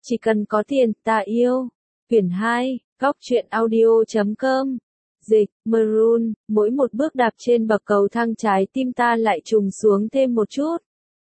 Chỉ cần có tiền, ta yêu. Quyển 2, góc truyện audio.com. Dịch, Maroon, mỗi một bước đạp trên bậc cầu thang trái tim ta lại trùng xuống thêm một chút.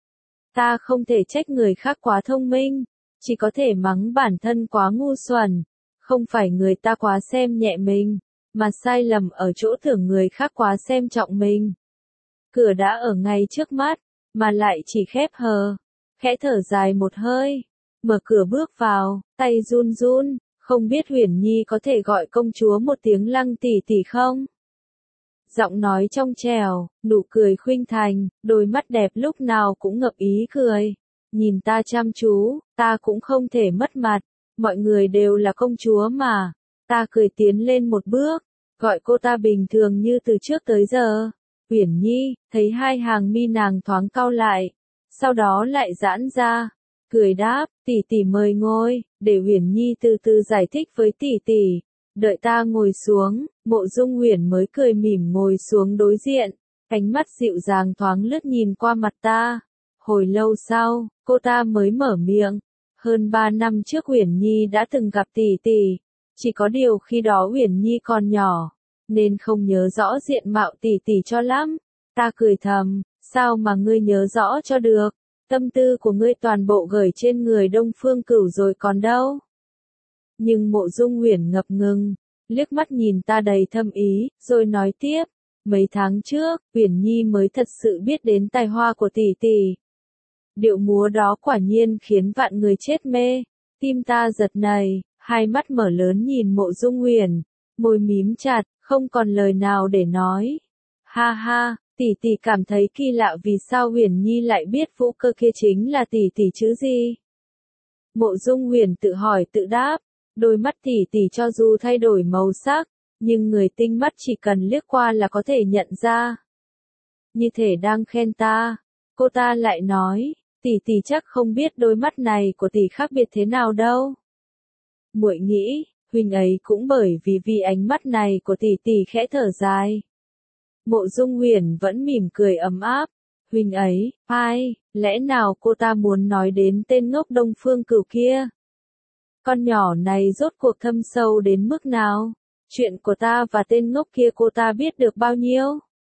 Ta không thể trách người khác quá thông minh, chỉ có thể mắng bản thân quá ngu xuẩn. Không phải người ta quá xem nhẹ mình, mà sai lầm ở chỗ tưởng người khác quá xem trọng mình. Cửa đã ở ngay trước mắt, mà lại chỉ khép hờ. Khẽ thở dài một hơi, mở cửa bước vào, tay run run, không biết Uyển Nhi có thể gọi công chúa một tiếng Lăng tỷ tỷ không? Giọng nói trong trẻo, nụ cười khuynh thành, đôi mắt đẹp lúc nào cũng ngập ý cười. Nhìn ta chăm chú, ta cũng không thể mất mặt, mọi người đều là công chúa mà. Ta cười tiến lên một bước, gọi cô ta bình thường như từ trước tới giờ. Uyển Nhi, thấy hai hàng mi nàng thoáng cau lại, sau đó lại giãn ra, cười đáp, tỷ tỷ mời ngồi, để Uyển Nhi từ từ giải thích với tỷ tỷ. Đợi ta ngồi xuống, Mộ Dung Uyển mới cười mỉm ngồi xuống đối diện, ánh mắt dịu dàng thoáng lướt nhìn qua mặt ta. Hồi lâu sau, cô ta mới mở miệng, hơn 3 năm trước Uyển Nhi đã từng gặp tỷ tỷ, chỉ có điều khi đó Uyển Nhi còn nhỏ, nên không nhớ rõ diện mạo tỷ tỷ cho lắm. Ta cười thầm, sao mà ngươi nhớ rõ cho được, tâm tư của ngươi toàn bộ gửi trên người Đông Phương Cửu rồi còn đâu. Nhưng Mộ Dung Uyển ngập ngừng, liếc mắt nhìn ta đầy thâm ý, rồi nói tiếp, mấy tháng trước, Uyển Nhi mới thật sự biết đến tài hoa của tỷ tỷ. Điệu múa đó quả nhiên khiến vạn người chết mê. Tim ta giật nảy, hai mắt mở lớn nhìn Mộ Dung Uyển, môi mím chặt, không còn lời nào để nói. Ha ha, tỷ tỷ cảm thấy kỳ lạ vì sao Uyển Nhi lại biết vũ cơ kia chính là tỷ tỷ chứ gì? Mộ Dung Uyển tự hỏi tự đáp, đôi mắt tỷ tỷ cho dù thay đổi màu sắc, nhưng người tinh mắt chỉ cần liếc qua là có thể nhận ra. Như thể đang khen ta, cô ta lại nói, tỷ tỷ chắc không biết đôi mắt này của tỷ khác biệt thế nào đâu. Muội nghĩ, huynh ấy cũng bởi vì ánh mắt này của tỷ tỷ khẽ thở dài. Mộ Dung Uyển vẫn mỉm cười ấm áp, huynh ấy, ai, lẽ nào cô ta muốn nói đến tên ngốc Đông Phương Cửu kia? Con nhỏ này rốt cuộc thâm sâu đến mức nào? Chuyện của ta và tên ngốc kia cô ta biết được bao nhiêu?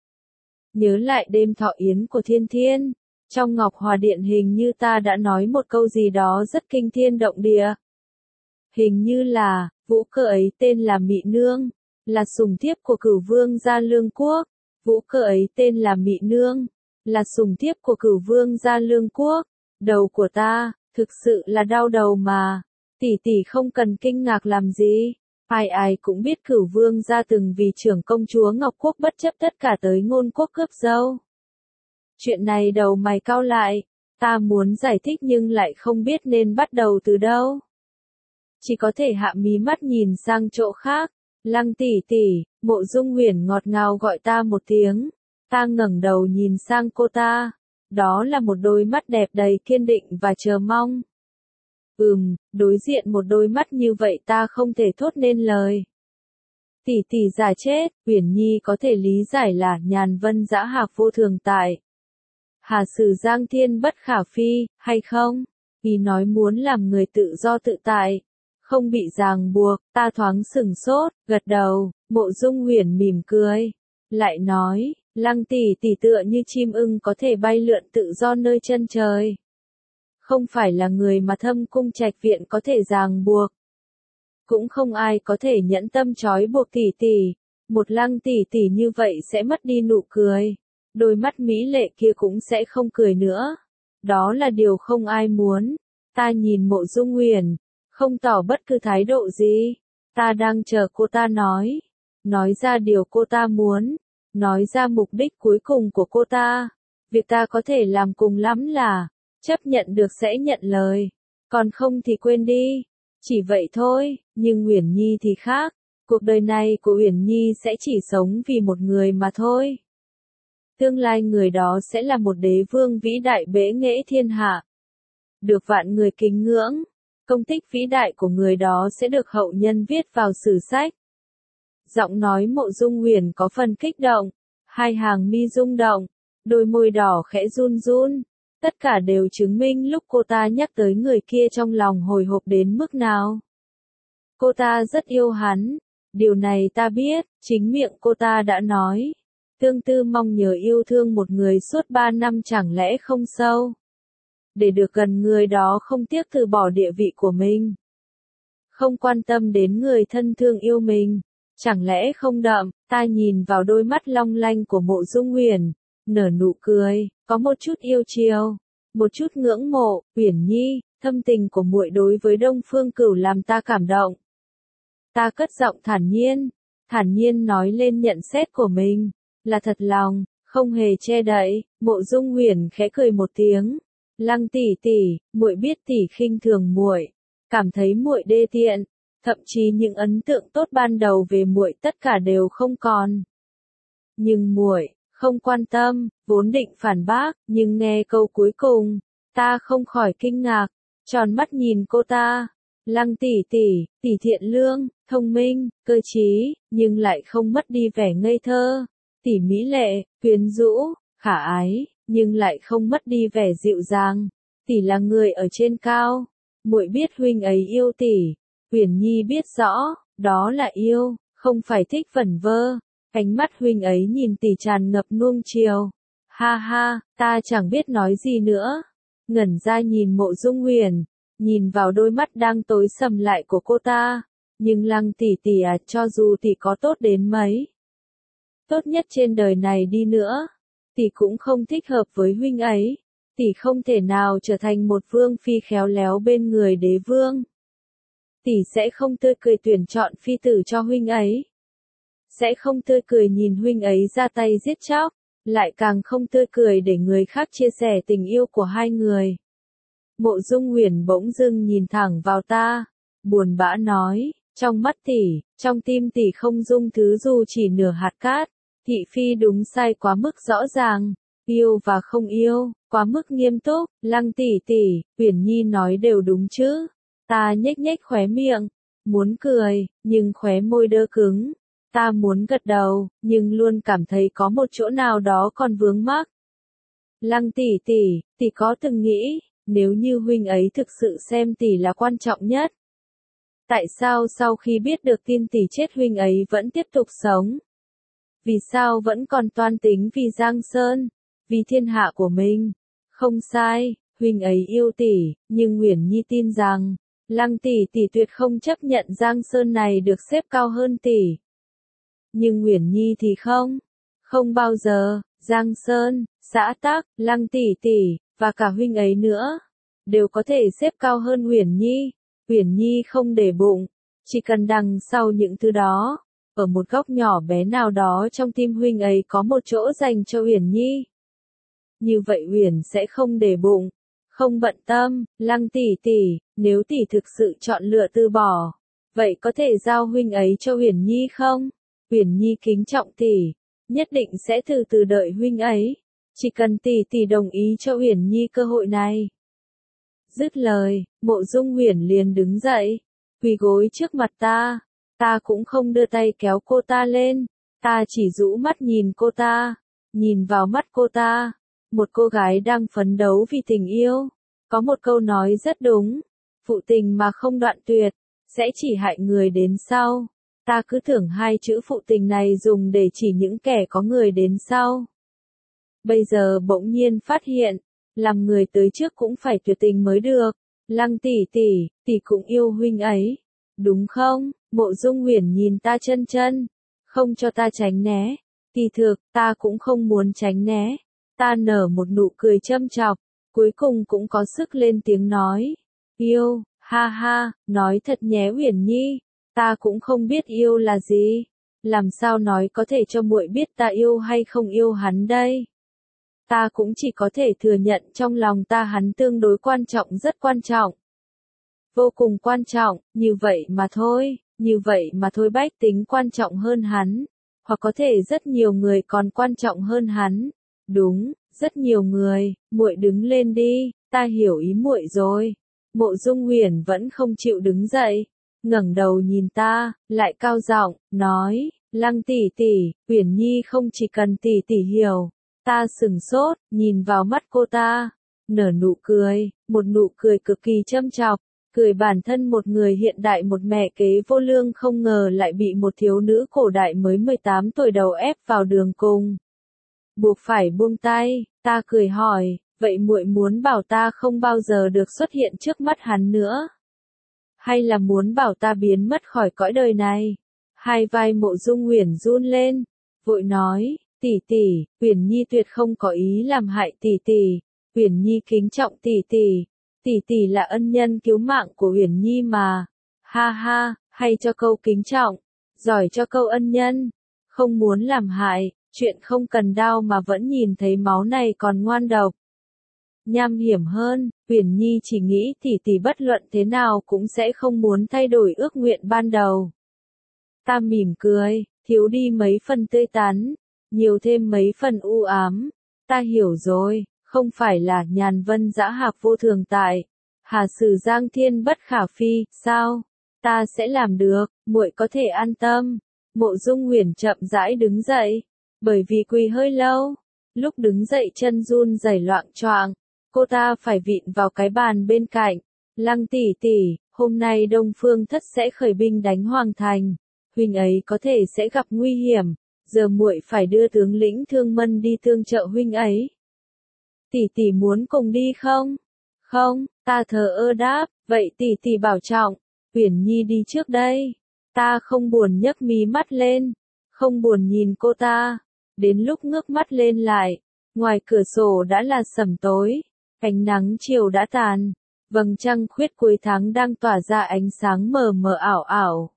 Nhớ lại đêm thọ yến của Thiên Thiên, trong Ngọc Hòa Điện hình như ta đã nói một câu gì đó rất kinh thiên động địa. Hình như là, vũ cơ ấy tên là Mị Nương, là sủng thiếp của Cửu Vương gia Lương Quốc. Vũ cơ ấy tên là Mị Nương, là sủng thiếp của Cửu Vương gia Lương Quốc. Đầu của ta, thực sự là đau đầu mà. Tỷ tỷ không cần kinh ngạc làm gì. Ai ai cũng biết Cửu Vương gia từng vì trưởng công chúa Ngọc Quốc bất chấp tất cả tới Ngôn Quốc cướp dâu. Chuyện này đầu mày cau lại, ta muốn giải thích nhưng lại không biết nên bắt đầu từ đâu. Chỉ có thể hạ mí mắt nhìn sang chỗ khác. Lăng tỷ tỷ, Mộ Dung Uyển ngọt ngào gọi ta một tiếng. Ta ngẩng đầu nhìn sang cô ta. Đó là một đôi mắt đẹp đầy kiên định và chờ mong. Đối diện một đôi mắt như vậy ta không thể thốt nên lời. Tỷ tỷ giả chết, Uyển Nhi có thể lý giải là nhàn vân dã hạc vô thường tại. Hà sử giang thiên bất khả phi, hay không? Vì nói muốn làm người tự do tự tại, không bị ràng buộc, ta thoáng sửng sốt, gật đầu. Mộ Dung Uyển mỉm cười, lại nói, Lăng tỷ tỷ tựa như chim ưng có thể bay lượn tự do nơi chân trời. Không phải là người mà Thâm Cung Trạch Viện có thể ràng buộc. Cũng không ai có thể nhẫn tâm trói buộc tỷ tỷ. Một Lăng tỷ tỷ như vậy sẽ mất đi nụ cười. Đôi mắt mỹ lệ kia cũng sẽ không cười nữa. Đó là điều không ai muốn. Ta nhìn Mộ Dung Uyển, không tỏ bất cứ thái độ gì. Ta đang chờ cô ta nói ra điều cô ta muốn, nói ra mục đích cuối cùng của cô ta. Việc ta có thể làm cùng lắm là chấp nhận được sẽ nhận lời, còn không thì quên đi. Chỉ vậy thôi, nhưng Uyển Nhi thì khác. Cuộc đời này của Uyển Nhi sẽ chỉ sống vì một người mà thôi. Tương lai người đó sẽ là một đế vương vĩ đại bệ nghệ thiên hạ, được vạn người kính ngưỡng. Công tích vĩ đại của người đó sẽ được hậu nhân viết vào sử sách. Giọng nói Mộ Dung Uyển có phần kích động, hai hàng mi rung động, đôi môi đỏ khẽ run run. Tất cả đều chứng minh lúc cô ta nhắc tới người kia trong lòng hồi hộp đến mức nào. Cô ta rất yêu hắn. Điều này ta biết, chính miệng cô ta đã nói. Tương Tư mong nhờ yêu thương một người suốt 3 năm chẳng lẽ không sâu. Để được gần người đó không tiếc từ bỏ địa vị của mình. Không quan tâm đến người thân thương yêu mình. Chẳng lẽ không đậm, ta nhìn vào đôi mắt long lanh của Mộ Dung Huyền, nở nụ cười, có một chút yêu chiều, một chút ngưỡng mộ. Uyển Nhi, thâm tình của muội đối với Đông Phương Cửu làm ta cảm động. Ta cất giọng thản nhiên nói lên nhận xét của mình, là thật lòng, không hề che đậy. Mộ Dung Huyền khẽ cười một tiếng. Lăng tỷ tỷ, muội biết tỷ khinh thường muội, cảm thấy muội đê tiện, thậm chí những ấn tượng tốt ban đầu về muội tất cả đều không còn. Nhưng muội không quan tâm, vốn định phản bác, nhưng nghe câu cuối cùng, ta không khỏi kinh ngạc, tròn mắt nhìn cô ta. Lăng tỷ tỷ thiện lương, thông minh, cơ trí, nhưng lại không mất đi vẻ ngây thơ. Tỷ mỹ lệ, quyến rũ, khả ái, nhưng lại không mất đi vẻ dịu dàng. Tỷ là người ở trên cao. Muội biết huynh ấy yêu tỷ. Uyển Nhi biết rõ, đó là yêu, không phải thích vẩn vơ. Ánh mắt huynh ấy nhìn tỷ tràn ngập nuông chiều. Ha ha, ta chẳng biết nói gì nữa. Ngẩn ra nhìn Mộ Dung Huyền, nhìn vào đôi mắt đang tối sầm lại của cô ta. Nhưng Lăng tỷ tỷ à, cho dù tỷ có tốt đến mấy, tốt nhất trên đời này đi nữa, tỷ cũng không thích hợp với huynh ấy. Tỷ không thể nào trở thành một vương phi khéo léo bên người đế vương. Tỷ sẽ không tươi cười tuyển chọn phi tử cho huynh ấy. Sẽ không tươi cười nhìn huynh ấy ra tay giết chóc, lại càng không tươi cười để người khác chia sẻ tình yêu của hai người. Mộ Dung Huyền bỗng dưng nhìn thẳng vào ta, buồn bã nói, trong mắt tỷ, trong tim tỷ không dung thứ dù chỉ nửa hạt cát. Thị phi đúng sai quá mức rõ ràng, yêu và không yêu, quá mức nghiêm túc. Lăng tỷ tỷ, Uyển Nhi nói đều đúng chứ. Ta nhếch nhếch khóe miệng, muốn cười, nhưng khóe môi đơ cứng. Ta muốn gật đầu, nhưng luôn cảm thấy có một chỗ nào đó còn vướng mắc. Lăng tỷ tỷ có từng nghĩ, nếu như huynh ấy thực sự xem tỷ là quan trọng nhất, tại sao sau khi biết được tin tỷ chết huynh ấy vẫn tiếp tục sống? Vì sao vẫn còn toan tính vì Giang Sơn, vì thiên hạ của mình? Không sai, huynh ấy yêu tỷ, nhưng Uyển Nhi tin rằng, Lăng tỷ tỷ tuyệt không chấp nhận Giang Sơn này được xếp cao hơn tỷ. Nhưng Uyển Nhi thì không, không bao giờ. Giang Sơn, xã tắc, Lăng tỷ tỷ, và cả huynh ấy nữa, đều có thể xếp cao hơn Uyển Nhi. Uyển Nhi không để bụng, chỉ cần đằng sau những thứ đó, ở một góc nhỏ bé nào đó trong tim huynh ấy có một chỗ dành cho Uyển Nhi. Như vậy Uyển sẽ không để bụng, không bận tâm. Lăng tỷ tỷ, nếu tỷ thực sự chọn lựa từ bỏ, vậy có thể giao huynh ấy cho Uyển Nhi không? Uyển Nhi kính trọng tỷ, nhất định sẽ từ từ đợi huynh ấy, chỉ cần tỷ đồng ý cho Uyển Nhi cơ hội này. Dứt lời, Mộ Dung Huyền liền đứng dậy, quỳ gối trước mặt ta. Ta cũng không đưa tay kéo cô ta lên, ta chỉ rũ mắt nhìn cô ta, nhìn vào mắt cô ta, một cô gái đang phấn đấu vì tình yêu. Có một câu nói rất đúng, phụ tình mà không đoạn tuyệt, sẽ chỉ hại người đến sau. Ta cứ tưởng hai chữ phụ tình này dùng để chỉ những kẻ có người đến sau. Bây giờ bỗng nhiên phát hiện, làm người tới trước cũng phải tuyệt tình mới được. Lăng tỷ tỷ cũng yêu huynh ấy, đúng không? Mộ Dung Huyền nhìn ta chân chân, không cho ta tránh né. Kỳ thực, ta cũng không muốn tránh né. Ta nở một nụ cười châm chọc, cuối cùng cũng có sức lên tiếng nói. Yêu, ha ha, nói thật nhé Uyển Nhi, ta cũng không biết yêu là gì. Làm sao nói có thể cho muội biết ta yêu hay không yêu hắn đây? Ta cũng chỉ có thể thừa nhận trong lòng ta hắn tương đối quan trọng, rất quan trọng. Vô cùng quan trọng, như vậy mà thôi. Như vậy mà thôi. Bách Tính quan trọng hơn hắn, hoặc có thể rất nhiều người còn quan trọng hơn hắn. Đúng, rất nhiều người. Muội đứng lên đi, ta hiểu ý muội rồi. Mộ Dung Huyền vẫn không chịu đứng dậy, ngẩng đầu nhìn ta, lại cao giọng nói, Lăng tỷ tỷ, Uyển Nhi không chỉ cần tỷ tỷ hiểu. Ta sừng sốt, nhìn vào mắt cô ta, nở nụ cười, một nụ cười cực kỳ châm chọc, cười bản thân một người hiện đại, một mẹ kế vô lương không ngờ lại bị một thiếu nữ cổ đại mới 18 tuổi đầu ép vào đường cùng. Buộc phải buông tay, ta cười hỏi, vậy muội muốn bảo ta không bao giờ được xuất hiện trước mắt hắn nữa? Hay là muốn bảo ta biến mất khỏi cõi đời này? Hai vai Mộ Dung Uyển run lên, vội nói, tỷ tỷ, Uyển Nhi tuyệt không có ý làm hại tỷ tỷ, Uyển Nhi kính trọng tỷ tỷ là ân nhân cứu mạng của Uyển Nhi mà. Ha ha, hay cho câu kính trọng, giỏi cho câu ân nhân, không muốn làm hại, chuyện không cần đau mà vẫn nhìn thấy máu này còn ngoan độc. Nham hiểm hơn, Uyển Nhi chỉ nghĩ tỷ tỷ bất luận thế nào cũng sẽ không muốn thay đổi ước nguyện ban đầu. Ta mỉm cười, thiếu đi mấy phần tươi tắn, nhiều thêm mấy phần u ám. Ta hiểu rồi, không phải là nhàn vân dã hạc vô thường tại, hà sử giang thiên bất khả phi, sao? Ta sẽ làm được, muội có thể an tâm. Mộ Dung Uyển chậm rãi đứng dậy, bởi vì quỳ hơi lâu, lúc đứng dậy chân run rẩy loạng choạng, cô ta phải vịn vào cái bàn bên cạnh. Lăng tỷ tỷ, hôm nay Đông Phương Thất sẽ khởi binh đánh Hoàng Thành, huynh ấy có thể sẽ gặp nguy hiểm, giờ muội phải đưa tướng lĩnh Thương Mân đi tương trợ huynh ấy. Tỷ tỷ muốn cùng đi không? Không, ta thờ ơ đáp, vậy tỷ tỷ bảo trọng, Uyển Nhi đi trước đây. Ta không buồn nhấc mí mắt lên, không buồn nhìn cô ta. Đến lúc ngước mắt lên lại, ngoài cửa sổ đã là sẩm tối, ánh nắng chiều đã tàn, vầng trăng khuyết cuối tháng đang tỏa ra ánh sáng mờ mờ ảo ảo.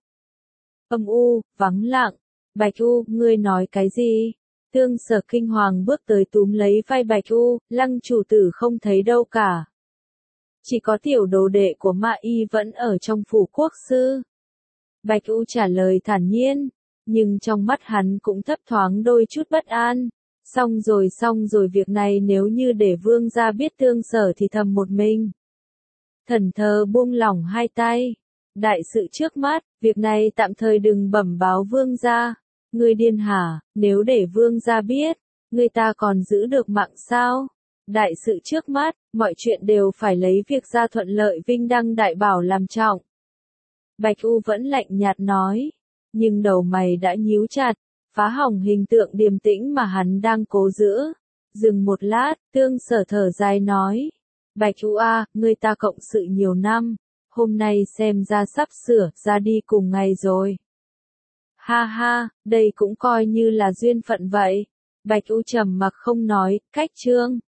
Âm u, vắng lặng. Bạch U, ngươi nói cái gì? Tương Sở kinh hoàng bước tới túm lấy vai Bạch U, Lăng chủ tử không thấy đâu cả. Chỉ có tiểu đồ đệ của Ma Y vẫn ở trong phủ quốc sư. Bạch U trả lời thản nhiên, nhưng trong mắt hắn cũng thấp thoáng đôi chút bất an. Xong rồi, việc này nếu như để vương gia biết Tương Sở thì thầm một mình. Thần thơ buông lỏng hai tay. Đại sự trước mắt, việc này tạm thời đừng bẩm báo vương gia. Ngươi điên hả, nếu để vương gia biết, người ta còn giữ được mạng sao? Đại sự trước mắt, mọi chuyện đều phải lấy việc gia thuận lợi vinh đăng đại bảo làm trọng. Bạch U vẫn lạnh nhạt nói, nhưng đầu mày đã nhíu chặt, phá hỏng hình tượng điềm tĩnh mà hắn đang cố giữ. Dừng một lát, Tương Sở thở dài nói, Bạch U a, người ta cộng sự nhiều năm, hôm nay xem ra sắp sửa ra đi cùng ngày rồi. Ha ha, đây cũng coi như là duyên phận vậy. Bạch U trầm mặc không nói, cách chương.